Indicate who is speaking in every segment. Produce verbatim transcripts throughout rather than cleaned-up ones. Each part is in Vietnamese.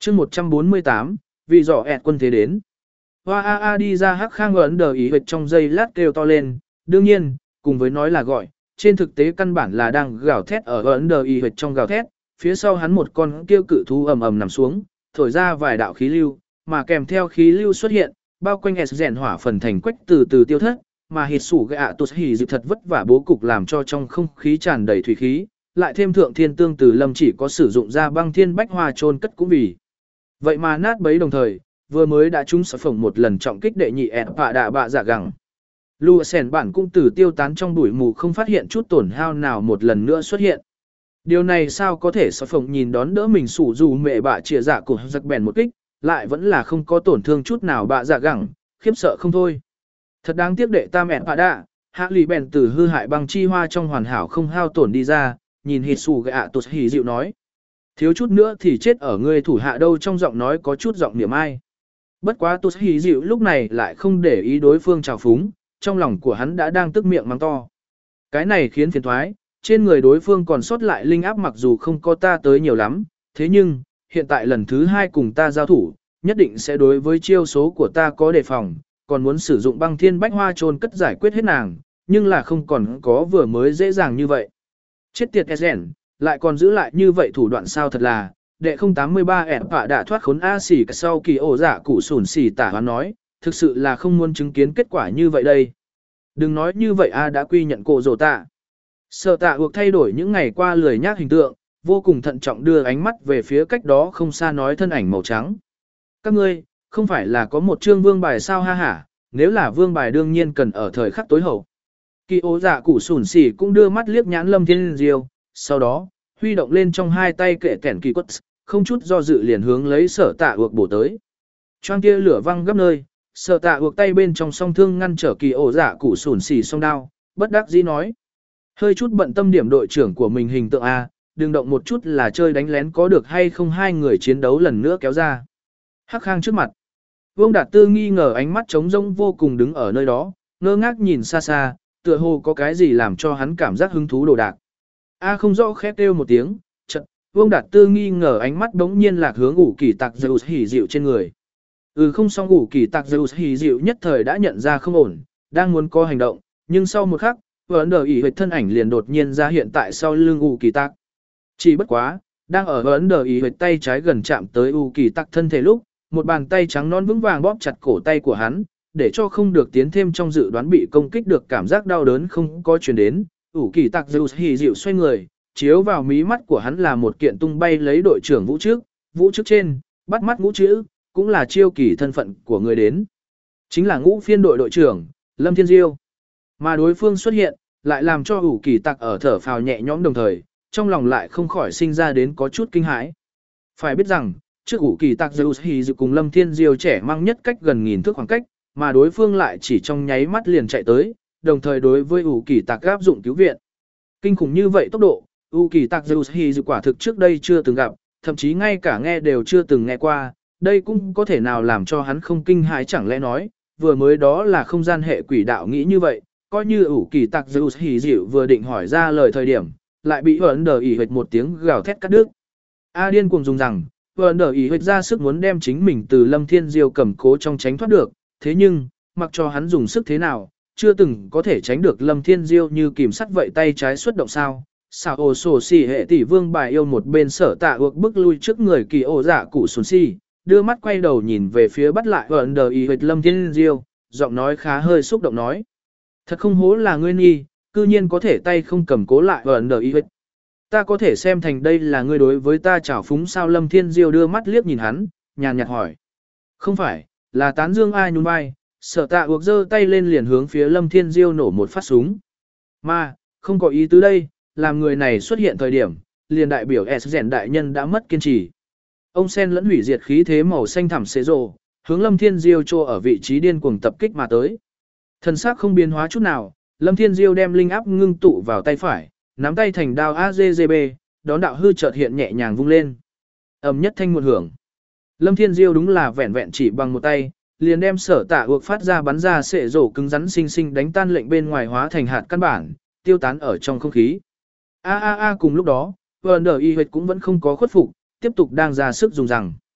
Speaker 1: chương một trăm bốn mươi tám, vì dọ ẹt quân thế đến. Hoa a a đi ra hắc khang ấn đờ ý huyệt trong giây lát kêu to lên, đương nhiên, cùng với nói là gọi, trên thực tế căn bản là đang gào thét ở ấn đờ ý huyệt trong gào thét, phía sau hắn một con kêu cự thú ầm ầm nằm xuống, thổi ra vài đạo khí lưu, mà kèm theo khí lưu xuất hiện, bao quanh S rèn hỏa phần thành quách từ từ tiêu thất, mà hít sủ gạ tụt hỉ dịp thật vất vả bố cục làm cho trong không khí tràn đầy thủy khí, lại thêm thượng thiên tương từ lâm chỉ có sử dụng ra băng thiên bách hoa trôn cất cũng vì. Vậy mà nát bấy đồng thời, vừa mới đã trúng sở phổng một lần trọng kích đệ nhị ẹn bạ đạ bạ giả gẳng. Lua sèn bản cũng từ tiêu tán trong bụi mù không phát hiện chút tổn hao nào một lần nữa xuất hiện. Điều này sao có thể sở phổng nhìn đón đỡ mình sủ dù mẹ bạ trịa dạ của giặc bèn một kích, lại vẫn là không có tổn thương chút nào bạ giả gẳng, khiếp sợ không thôi. Thật đáng tiếc đệ tam ẹn bạ đạ, hạ lì bèn từ hư hại băng chi hoa trong hoàn hảo không hao tổn đi ra, nhìn hít sủ gạ tụt hỉ dịu nói. Thiếu chút nữa thì chết ở người thủ hạ đâu, trong giọng nói có chút giọng niệm ai. Bất quá tụt hỉ dịu lúc này lại không để ý đối phương trào phúng, trong lòng của hắn đã đang tức miệng mắng to. Cái này khiến phiền thoái, trên người đối phương còn sót lại linh áp mặc dù không có ta tới nhiều lắm, thế nhưng, hiện tại lần thứ hai cùng ta giao thủ, nhất định sẽ đối với chiêu số của ta có đề phòng, còn muốn sử dụng băng thiên bách hoa trôn cất giải quyết hết nàng, nhưng là không còn có vừa mới dễ dàng như vậy. Chết tiệt Ezen, lại còn giữ lại như vậy thủ đoạn sao thật là, đệ không tám ba ẹn bạ đã thoát khốn A xỉ sau kỳ ổ dạ cụ sủn xỉ tả hoán nói, thực sự là không muốn chứng kiến kết quả như vậy đây. Đừng nói như vậy A đã quy nhận cổ rổ tạ. Sợ tạ buộc thay đổi những ngày qua lười nhác hình tượng, vô cùng thận trọng đưa ánh mắt về phía cách đó không xa nói thân ảnh màu trắng. Các ngươi, không phải là có một chương vương bài sao ha hả, nếu là vương bài đương nhiên cần ở thời khắc tối hậu. Kỳ ố dạ cụ sủn xỉ cũng đưa mắt liếc nhãn Lâm Thiên Diêu, sau đó, huy động lên trong hai tay kệ kẻn kỳ quất, không chút do dự liền hướng lấy sở tạ uộc bổ tới. Choang kia lửa văng gấp nơi, sở tạ uộc tay bên trong song thương ngăn trở kỳ ổ dạ cụ sủn xỉ song đao, bất đắc dĩ nói. Hơi chút bận tâm điểm đội trưởng của mình hình tượng A, đừng động một chút là chơi đánh lén có được hay không hai người chiến đấu lần nữa kéo ra. Hắc Khang trước mặt. Vương Đạt Tư nghi ngờ ánh mắt trống rỗng vô cùng đứng ở nơi đó, ngơ ngác nhìn xa xa, tựa hồ có cái gì làm cho hắn cảm giác hứng thú đồ đạc. A không rõ khét kêu một tiếng, chợt, Vương Đạt Tư nghi ngờ ánh mắt đống nhiên lạc hướng ủ kỳ tạc Zeus hỉ dịu trên người. Ừ không xong ủ kỳ tạc Zeus hỉ dịu nhất thời đã nhận ra không ổn, đang muốn có hành động, nhưng sau một khắc, vấn đờ ỉ huyệt thân ảnh liền đột nhiên ra hiện tại sau lưng ủ kỳ tạc. Chỉ bất quá, đang ở vấn đờ ỉ huyệt tay trái gần chạm tới ủ kỳ tạc thân thể lúc, một bàn tay trắng non vững vàng bóp chặt cổ tay của hắn, để cho không được tiến thêm trong dự đoán bị công kích được cảm giác đau đớn không có truyền đến. Ủ kỳ tạc Zeus hỉ dịu xoay người, chiếu vào mí mắt của hắn là một kiện tung bay lấy đội trưởng vũ trước, vũ trước trên, bắt mắt ngũ chữ, cũng là chiêu kỳ thân phận của người đến. Chính là ngũ phiên đội đội trưởng, Lâm Thiên Diêu. Mà đối phương xuất hiện, lại làm cho ủ kỳ tạc ở thở phào nhẹ nhõm đồng thời, trong lòng lại không khỏi sinh ra đến có chút kinh hãi. Phải biết rằng, trước ủ kỳ tạc Zeus hỉ dịu cùng Lâm Thiên Diêu trẻ mang nhất cách gần nghìn thước khoảng cách, mà đối phương lại chỉ trong nháy mắt liền chạy tới, đồng thời đối với ủ kỳ tạc áp dụng cứu viện. Kinh khủng như vậy tốc độ, ủ kỳ tạc Zeus hỉ dịu quả thực trước đây chưa từng gặp, thậm chí ngay cả nghe đều chưa từng nghe qua, đây cũng có thể nào làm cho hắn không kinh hãi chẳng lẽ nói, vừa mới đó là không gian hệ quỷ đạo nghĩ như vậy, coi như ủ kỳ tạc Zeus hỉ dịu vừa định hỏi ra lời thời điểm, lại bị Vân Đờ ỉ huệt một tiếng gào thét cắt đứt. A điên cuồng dùng rằng, Vân Đờ ỉ huệt ra sức muốn đem chính mình từ Lâm Thiên Diêu cầm cố trong tránh thoát được, thế nhưng, mặc cho hắn dùng sức thế nào, chưa từng có thể tránh được Lâm Thiên Diêu như kìm sắt vậy tay trái xuất động sao. Sao ồ sổ xì hệ tỷ vương bài yêu một bên sở tạ ước bức lui trước người kỳ ổ dạ cụ sùn xì, đưa mắt quay đầu nhìn về phía bắt lại Vân Đờ ỉ huệt Lâm Thiên Diêu, giọng nói khá hơi xúc động nói. Thật không hố là ngươi nghi, cư nhiên có thể tay không cầm cố lại Vân Đờ ỉ huệt. Ta có thể xem thành đây là ngươi đối với ta trào phúng sao. Lâm Thiên Diêu đưa mắt liếc nhìn hắn, nhàn nhạt hỏi. Không phải, là tán dương ai nhún vai, sở tạ ước giơ tay lên liền hướng phía Lâm Thiên Diêu nổ một phát súng. Mà, không có ý tứ đây, làm người này xuất hiện thời điểm, liền đại biểu S rèn đại nhân đã mất kiên trì. Ông sen lẫn hủy diệt khí thế màu xanh thẳm xế rồ, hướng Lâm Thiên Diêu trô ở vị trí điên cuồng tập kích mà tới. Thần sắc không biến hóa chút nào, Lâm Thiên Diêu đem linh áp ngưng tụ vào tay phải, nắm tay thành đao a giê giê bê, đón đạo hư chợt hiện nhẹ nhàng vung lên. Ầm nhất thanh một hưởng. Lâm Thiên Diêu đúng là vẹn vẹn chỉ bằng một tay, liền đem sở tạ ước phát ra bắn ra sệ rổ cứng rắn xinh xinh đánh tan lệnh bên ngoài hóa thành hạt căn bản, tiêu tán ở trong không khí. A a a cùng lúc đó, Vân Đờ Y Huyệt cũng vẫn không có khuất phục, tiếp tục đang ra sức dùng rằng.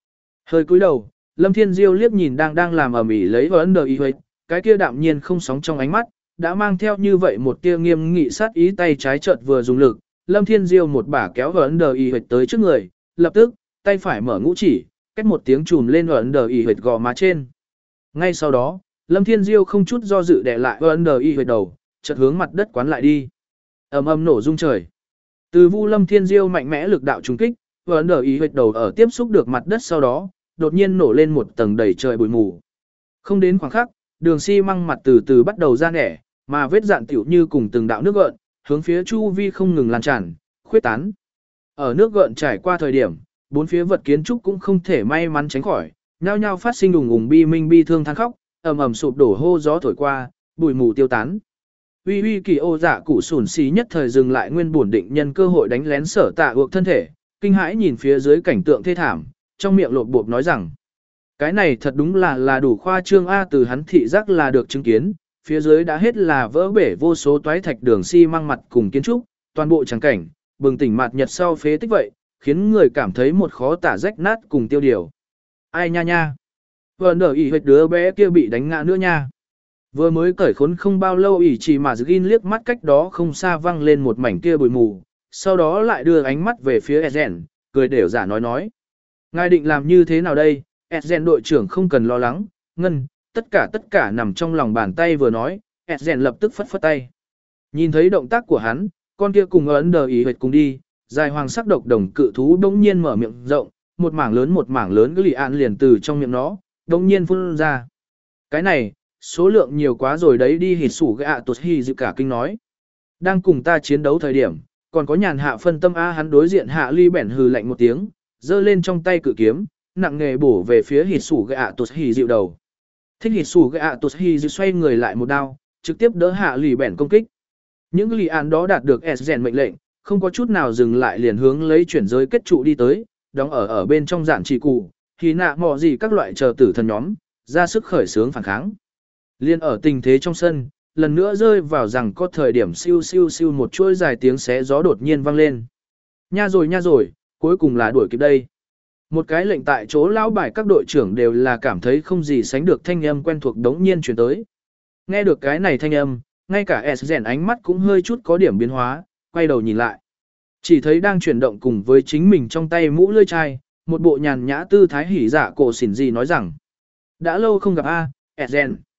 Speaker 1: Hơi cúi đầu, Lâm Thiên Diêu liếc nhìn đang đang làm ầm ĩ lấy vấn đờ y huệ, cái kia đạm nhiên không sóng trong ánh mắt, đã mang theo như vậy một tia nghiêm nghị sát ý, tay trái chợt vừa dùng lực, Lâm Thiên Diêu một bả kéo vấn đờ y huệ tới trước người, lập tức, tay phải mở ngũ chỉ, cách một tiếng chùm lên vấn đờ y huệ gò má trên. Ngay sau đó, Lâm Thiên Diêu không chút do dự đè lại vấn đờ y huệ đầu, chợt hướng mặt đất quán lại đi. Ầm ầm nổ rung trời. Từ Vu Lâm Thiên Diêu mạnh mẽ lực đạo trùng kích, vấn đờ y huệ đầu ở tiếp xúc được mặt đất sau đó, đột nhiên nổ lên một tầng đầy trời bụi mù. Không đến khoảng khắc, đường xi măng mặt từ từ bắt đầu ra nẻ, mà vết dạn tiểu như cùng từng đạo nước gợn, hướng phía chu vi không ngừng lan tràn, khuyết tán. Ở nước gợn trải qua thời điểm, bốn phía vật kiến trúc cũng không thể may mắn tránh khỏi, nhao nhao phát sinh ùng ùng bi minh bi thương than khóc, ầm ầm sụp đổ hô gió thổi qua, bụi mù tiêu tán. Uy uy kỳ ô dạ cụ sủn xí nhất thời dừng lại nguyên bổn định nhân cơ hội đánh lén sở tạ ược thân thể, kinh hãi nhìn phía dưới cảnh tượng thê thảm, trong miệng lột bộp nói rằng, cái này thật đúng là là đủ khoa trương A. Từ hắn thị giác là được chứng kiến, phía dưới đã hết là vỡ bể vô số toái thạch đường xi măng mặt cùng kiến trúc, toàn bộ trắng cảnh, bừng tỉnh mạt nhật sau phế tích vậy, khiến người cảm thấy một khó tả rách nát cùng tiêu điều. Ai nha nha, vừa nở ỉ huyệt đứa bé kia bị đánh ngã nữa nha. Vừa mới cởi khốn không bao lâu ỉ chỉ mà Gin liếc mắt cách đó không xa văng lên một mảnh kia bụi mù, sau đó lại đưa ánh mắt về phía Ezen, cười đều giả nói nói. Ngài định làm như thế nào đây? Ezen đội trưởng không cần lo lắng, ngân, tất cả tất cả nằm trong lòng bàn tay vừa nói, Ezen lập tức phất phất tay. Nhìn thấy động tác của hắn, con kia cùng ấn đờ ý huyệt cùng đi, dài hoàng sắc độc đồng cự thú đống nhiên mở miệng rộng, một mảng lớn một mảng lớn cái lì an liền từ trong miệng nó, đống nhiên phun ra. Cái này, số lượng nhiều quá rồi đấy đi hít sủ gạ tuột hy dự cả kinh nói. Đang cùng ta chiến đấu thời điểm, còn có nhàn hạ phân tâm A. Hắn đối diện hạ ly bẻn hừ lạnh một tiếng, giơ lên trong tay cự kiếm, nặng nghề bổ về phía hít sủ gạ tuột hy dịu đầu. Thích hít sủ gạ tuột hy dịu xoay người lại một đao, trực tiếp đỡ hạ ly bẻn công kích. Những lì án đó đạt được S rèn mệnh lệnh, không có chút nào dừng lại liền hướng lấy chuyển giới kết trụ đi tới, đóng ở ở bên trong giản trì cụ, thì nạ mò gì các loại chờ tử thần nhóm, ra sức khởi sướng phản kháng. Liên ở tình thế trong sân, lần nữa rơi vào rằng có thời điểm siêu siêu siêu một chuỗi dài tiếng xé gió đột nhiên vang lên. Nha rồi nha rồi, cuối cùng là đuổi kịp đây. Một cái lệnh tại chỗ lão bài các đội trưởng đều là cảm thấy không gì sánh được thanh âm quen thuộc đống nhiên truyền tới. Nghe được cái này thanh âm, ngay cả S rèn ánh mắt cũng hơi chút có điểm biến hóa, quay đầu nhìn lại. Chỉ thấy đang chuyển động cùng với chính mình trong tay mũ lưỡi chai, một bộ nhàn nhã tư thái hỉ dạ cổ xỉn gì nói rằng. Đã lâu không gặp A, S rèn.